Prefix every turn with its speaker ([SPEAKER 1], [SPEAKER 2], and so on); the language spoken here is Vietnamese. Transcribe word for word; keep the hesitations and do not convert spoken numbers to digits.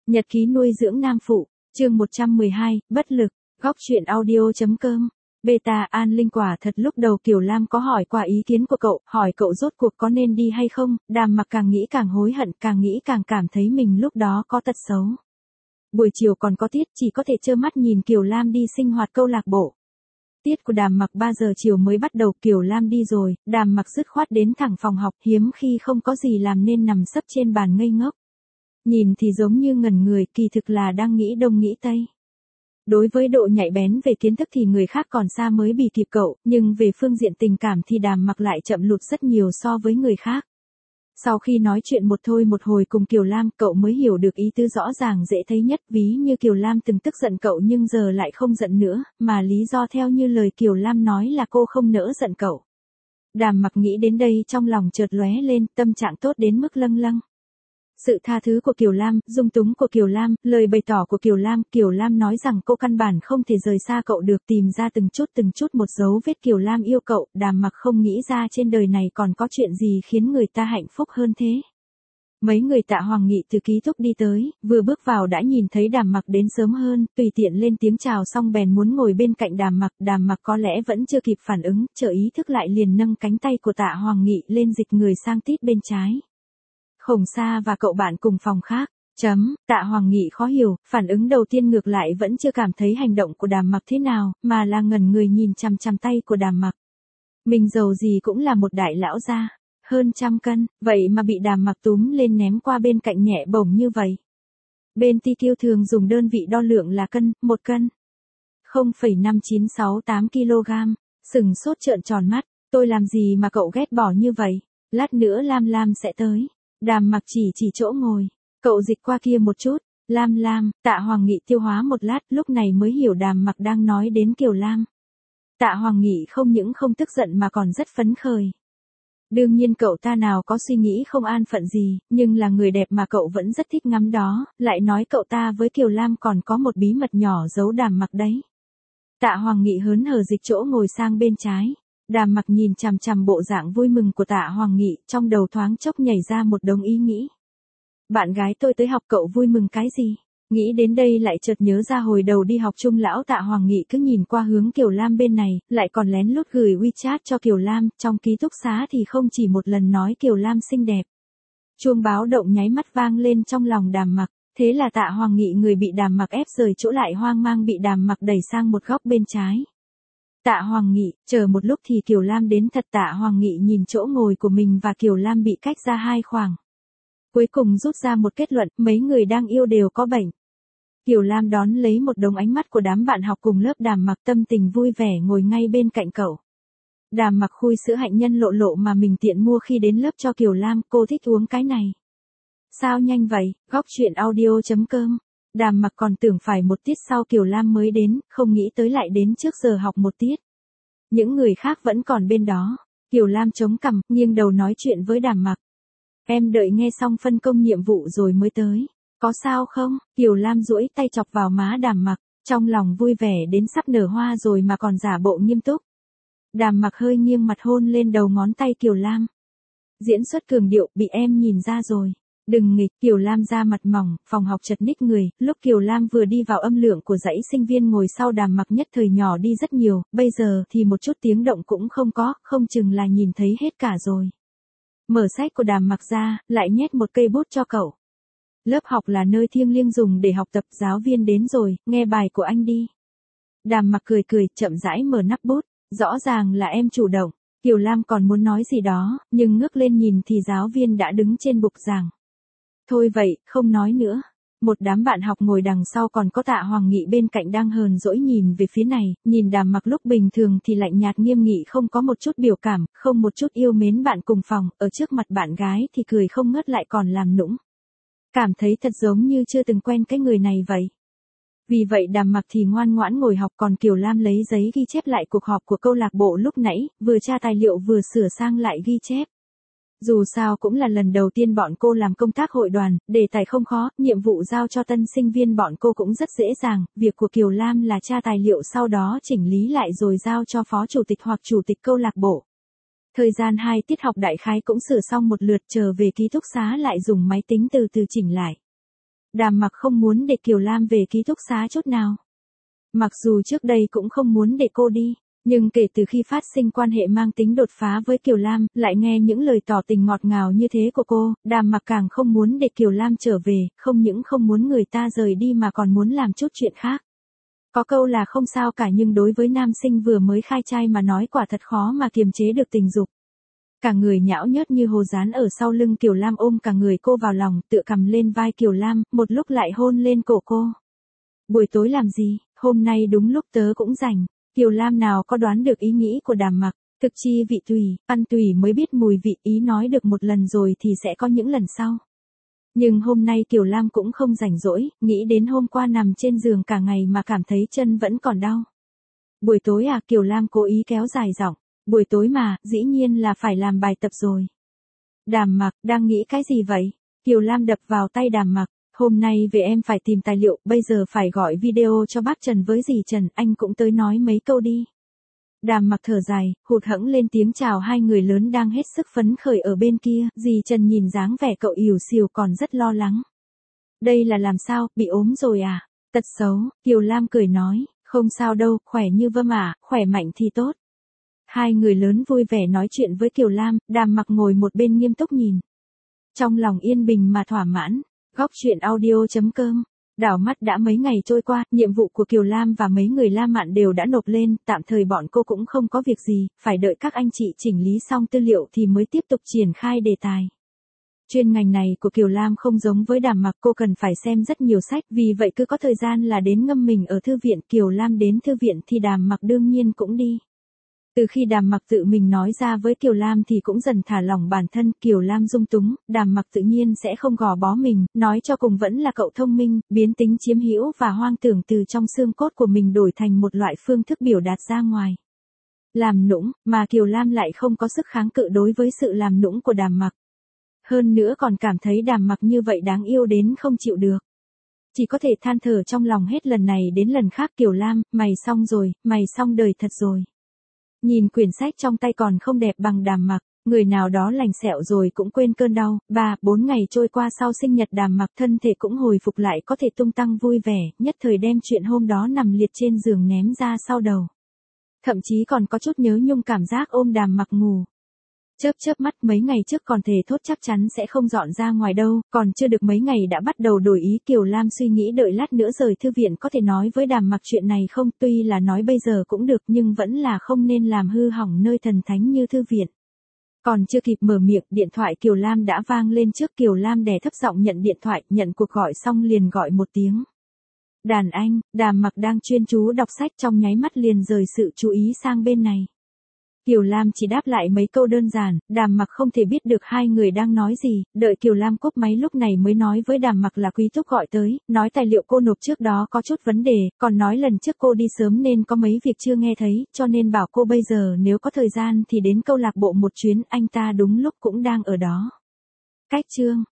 [SPEAKER 1] Nhật ký nuôi dưỡng nam phụ, chương một trăm mười hai, bất lực, góc truyện audio.com. Beta An Linh quả thật lúc đầu Kiều Lam có hỏi qua ý kiến của cậu, hỏi cậu rốt cuộc có nên đi hay không, Đàm Mặc càng nghĩ càng hối hận, càng nghĩ càng cảm thấy mình lúc đó có tật xấu. Buổi chiều còn có tiết, chỉ có thể trơ mắt nhìn Kiều Lam đi sinh hoạt câu lạc bộ. Tiết của Đàm Mặc ba giờ chiều mới bắt đầu, Kiều Lam đi rồi, Đàm Mặc dứt khoát đến thẳng phòng học, hiếm khi không có gì làm nên nằm sấp trên bàn ngây ngốc. Nhìn thì giống như ngẩn người, kỳ thực là đang nghĩ đông nghĩ tây. Đối với độ nhạy bén về kiến thức thì người khác còn xa mới bị kịp cậu, nhưng về phương diện tình cảm thì Đàm Mặc lại chậm lụt rất nhiều so với người khác. Sau khi nói chuyện một thôi một hồi cùng Kiều Lam, cậu mới hiểu được ý tứ rõ ràng dễ thấy nhất, ví như Kiều Lam từng tức giận cậu nhưng giờ lại không giận nữa, mà lý do theo như lời Kiều Lam nói là cô không nỡ giận cậu. Đàm Mặc nghĩ đến đây trong lòng chợt lóe lên, tâm trạng tốt đến mức lâng lâng. Sự tha thứ của Kiều Lam, dung túng của Kiều Lam, lời bày tỏ của Kiều Lam, Kiều Lam nói rằng cô căn bản không thể rời xa cậu được, tìm ra từng chút từng chút một dấu vết Kiều Lam yêu cậu, Đàm Mặc không nghĩ ra trên đời này còn có chuyện gì khiến người ta hạnh phúc hơn thế. Mấy người Tạ Hoàng Nghị từ ký túc đi tới, vừa bước vào đã nhìn thấy Đàm Mặc đến sớm hơn, tùy tiện lên tiếng chào xong bèn muốn ngồi bên cạnh Đàm Mặc, Đàm Mặc có lẽ vẫn chưa kịp phản ứng, chợt ý thức lại liền nâng cánh tay của Tạ Hoàng Nghị lên dịch người sang tít bên trái. Khổng Sa và cậu bạn cùng phòng khác. Chấm, Tạ Hoàng Nghị khó hiểu, phản ứng đầu tiên ngược lại vẫn chưa cảm thấy hành động của Đàm Mặc thế nào, mà là ngẩn người nhìn chằm chằm tay của Đàm Mặc. Mình dầu gì cũng là một đại lão gia, hơn trăm cân, vậy mà bị Đàm Mặc túm lên ném qua bên cạnh nhẹ bổng như vậy. Bên ti kiêu thường dùng đơn vị đo lượng là cân, một cân. không phẩy năm chín sáu tám ki lô gam, sừng sốt trợn tròn mắt, tôi làm gì mà cậu ghét bỏ như vậy, lát nữa Lam Lam sẽ tới. Đàm Mặc chỉ chỉ chỗ ngồi, cậu dịch qua kia một chút, Lam Lam, Tạ Hoàng Nghị tiêu hóa một lát, lúc này mới hiểu Đàm Mặc đang nói đến Kiều Lam. Tạ Hoàng Nghị không những không tức giận mà còn rất phấn khởi. Đương nhiên cậu ta nào có suy nghĩ không an phận gì, nhưng là người đẹp mà cậu vẫn rất thích ngắm đó, lại nói cậu ta với Kiều Lam còn có một bí mật nhỏ giấu Đàm Mặc đấy. Tạ Hoàng Nghị hớn hở dịch chỗ ngồi sang bên trái. Đàm Mặc nhìn chằm chằm bộ dạng vui mừng của Tạ Hoàng Nghị, trong đầu thoáng chốc nhảy ra một đống ý nghĩ. Bạn gái tôi tới học cậu vui mừng cái gì? Nghĩ đến đây lại chợt nhớ ra hồi đầu đi học chung lão Tạ Hoàng Nghị cứ nhìn qua hướng Kiều Lam bên này, lại còn lén lút gửi WeChat cho Kiều Lam, trong ký túc xá thì không chỉ một lần nói Kiều Lam xinh đẹp. Chuông báo động nháy mắt vang lên trong lòng Đàm Mặc, thế là Tạ Hoàng Nghị người bị Đàm Mặc ép rời chỗ lại hoang mang bị Đàm Mặc đẩy sang một góc bên trái. Tạ Hoàng Nghị, chờ một lúc thì Kiều Lam đến thật. Tạ Hoàng Nghị nhìn chỗ ngồi của mình và Kiều Lam bị cách ra hai khoảng. Cuối cùng rút ra một kết luận, mấy người đang yêu đều có bệnh. Kiều Lam đón lấy một đống ánh mắt của đám bạn học cùng lớp Đàm Mặc, tâm tình vui vẻ ngồi ngay bên cạnh cậu. Đàm Mặc khui sữa hạnh nhân lộ lộ mà mình tiện mua khi đến lớp cho Kiều Lam, cô thích uống cái này. Sao nhanh vậy, góc truyện audio.com. Đàm Mặc còn tưởng phải một tiết sau Kiều Lam mới đến, không nghĩ tới lại đến trước giờ học một tiết. Những người khác vẫn còn bên đó. Kiều Lam chống cằm, nghiêng đầu nói chuyện với Đàm Mặc. Em đợi nghe xong phân công nhiệm vụ rồi mới tới. Có sao không? Kiều Lam duỗi tay chọc vào má Đàm Mặc, trong lòng vui vẻ đến sắp nở hoa rồi mà còn giả bộ nghiêm túc. Đàm Mặc hơi nghiêng mặt hôn lên đầu ngón tay Kiều Lam. Diễn xuất cường điệu, bị em nhìn ra rồi. Đừng nghịch, Kiều Lam ra mặt mỏng, phòng học chật ních người, lúc Kiều Lam vừa đi vào âm lượng của dãy sinh viên ngồi sau Đàm Mặc nhất thời nhỏ đi rất nhiều, bây giờ thì một chút tiếng động cũng không có, không chừng là nhìn thấy hết cả rồi. Mở sách của Đàm Mặc ra, lại nhét một cây bút cho cậu. Lớp học là nơi thiêng liêng dùng để học tập, giáo viên đến rồi, nghe bài của anh đi. Đàm Mặc cười cười, chậm rãi mở nắp bút, rõ ràng là em chủ động. Kiều Lam còn muốn nói gì đó, nhưng ngước lên nhìn thì giáo viên đã đứng trên bục giảng. Thôi vậy, không nói nữa. Một đám bạn học ngồi đằng sau còn có Tạ Hoàng Nghị bên cạnh đang hờn dỗi nhìn về phía này, nhìn Đàm Mặc lúc bình thường thì lạnh nhạt nghiêm nghị không có một chút biểu cảm, không một chút yêu mến bạn cùng phòng, ở trước mặt bạn gái thì cười không ngớt lại còn làm nũng. Cảm thấy thật giống như chưa từng quen cái người này vậy. Vì vậy Đàm Mặc thì ngoan ngoãn ngồi học, còn Kiều Lam lấy giấy ghi chép lại cuộc họp của câu lạc bộ lúc nãy, vừa tra tài liệu vừa sửa sang lại ghi chép. Dù sao cũng là lần đầu tiên bọn cô làm công tác hội đoàn, đề tài không khó, nhiệm vụ giao cho tân sinh viên bọn cô cũng rất dễ dàng, việc của Kiều Lam là tra tài liệu sau đó chỉnh lý lại rồi giao cho phó chủ tịch hoặc chủ tịch câu lạc bộ. Thời gian hai tiết học đại khái cũng sửa xong một lượt, trở về ký túc xá lại dùng máy tính từ từ chỉnh lại. Đàm Mặc không muốn để Kiều Lam về ký túc xá chút nào. Mặc dù trước đây cũng không muốn để cô đi, nhưng kể từ khi phát sinh quan hệ mang tính đột phá với Kiều Lam, lại nghe những lời tỏ tình ngọt ngào như thế của cô, Đàm Mặc càng không muốn để Kiều Lam trở về, không những không muốn người ta rời đi mà còn muốn làm chút chuyện khác. Có câu là không sao cả, nhưng đối với nam sinh vừa mới khai trai mà nói quả thật khó mà kiềm chế được tình dục. Cả người nhão nhớt như hồ dán ở sau lưng Kiều Lam, ôm cả người cô vào lòng, tựa cầm lên vai Kiều Lam, một lúc lại hôn lên cổ cô. Buổi tối làm gì, hôm nay đúng lúc tớ cũng rảnh. Kiều Lam nào có đoán được ý nghĩ của Đàm Mặc, thực chi vị tùy, ăn tùy mới biết mùi vị, ý nói được một lần rồi thì sẽ có những lần sau. Nhưng hôm nay Kiều Lam cũng không rảnh rỗi, nghĩ đến hôm qua nằm trên giường cả ngày mà cảm thấy chân vẫn còn đau. Buổi tối à, Kiều Lam cố ý kéo dài giọng, buổi tối mà, dĩ nhiên là phải làm bài tập rồi. Đàm Mặc, đang nghĩ cái gì vậy? Kiều Lam đập vào tay Đàm Mặc, hôm nay về em phải tìm tài liệu, bây giờ phải gọi video cho bác Trần với dì Trần, anh cũng tới nói mấy câu đi. Đàm Mặc thở dài, hụt hẫng lên tiếng chào hai người lớn đang hết sức phấn khởi ở bên kia, dì Trần nhìn dáng vẻ cậu ỉu xìu còn rất lo lắng. Đây là làm sao, bị ốm rồi à? Tật xấu, Kiều Lam cười nói, không sao đâu, khỏe như vâm à, khỏe mạnh thì tốt. Hai người lớn vui vẻ nói chuyện với Kiều Lam, Đàm Mặc ngồi một bên nghiêm túc nhìn. Trong lòng yên bình mà thỏa mãn. Góc truyện audio chấm com. Đảo mắt đã mấy ngày trôi qua, nhiệm vụ của Kiều Lam và mấy người La Mạn đều đã nộp lên, tạm thời bọn cô cũng không có việc gì, phải đợi các anh chị chỉnh lý xong tư liệu thì mới tiếp tục triển khai đề tài. Chuyên ngành này của Kiều Lam không giống với Đàm Mặc, cô cần phải xem rất nhiều sách, vì vậy cứ có thời gian là đến ngâm mình ở thư viện. Kiều Lam đến thư viện thì Đàm Mặc đương nhiên cũng đi. Từ khi Đàm Mặc tự mình nói ra với Kiều Lam thì cũng dần thả lỏng bản thân, Kiều Lam dung túng, Đàm Mặc tự nhiên sẽ không gò bó mình, nói cho cùng vẫn là cậu thông minh, biến tính chiếm hữu và hoang tưởng từ trong xương cốt của mình đổi thành một loại phương thức biểu đạt ra ngoài. Làm nũng, mà Kiều Lam lại không có sức kháng cự đối với sự làm nũng của Đàm Mặc. Hơn nữa còn cảm thấy Đàm Mặc như vậy đáng yêu đến không chịu được. Chỉ có thể than thở trong lòng hết lần này đến lần khác, Kiều Lam, mày xong rồi, mày xong đời thật rồi. Nhìn quyển sách trong tay còn không đẹp bằng Đàm Mặc, người nào đó lành sẹo rồi cũng quên cơn đau. Ba, bốn ngày trôi qua sau sinh nhật Đàm Mặc, thân thể cũng hồi phục lại, có thể tung tăng vui vẻ, nhất thời đem chuyện hôm đó nằm liệt trên giường ném ra sau đầu. Thậm chí còn có chút nhớ nhung cảm giác ôm Đàm Mặc ngủ. Chớp chớp mắt, mấy ngày trước còn thề thốt chắc chắn sẽ không dọn ra ngoài đâu, còn chưa được mấy ngày đã bắt đầu đổi ý. Kiều Lam suy nghĩ đợi lát nữa rời thư viện có thể nói với Đàm Mặc chuyện này không, tuy là nói bây giờ cũng được nhưng vẫn là không nên làm hư hỏng nơi thần thánh như thư viện. Còn chưa kịp mở miệng, điện thoại Kiều Lam đã vang lên trước. Kiều Lam đè thấp giọng nhận điện thoại, nhận cuộc gọi xong liền gọi một tiếng. Đàn anh. Đàm Mặc đang chuyên chú đọc sách, trong nháy mắt liền rời sự chú ý sang bên này. Kiều Lam chỉ đáp lại mấy câu đơn giản, Đàm Mặc không thể biết được hai người đang nói gì, đợi Kiều Lam cúp máy lúc này mới nói với Đàm Mặc là Quý Thúc gọi tới, nói tài liệu cô nộp trước đó có chút vấn đề, còn nói lần trước cô đi sớm nên có mấy việc chưa nghe thấy, cho nên bảo cô bây giờ nếu có thời gian thì đến câu lạc bộ một chuyến, anh ta đúng lúc cũng đang ở đó. Cách chương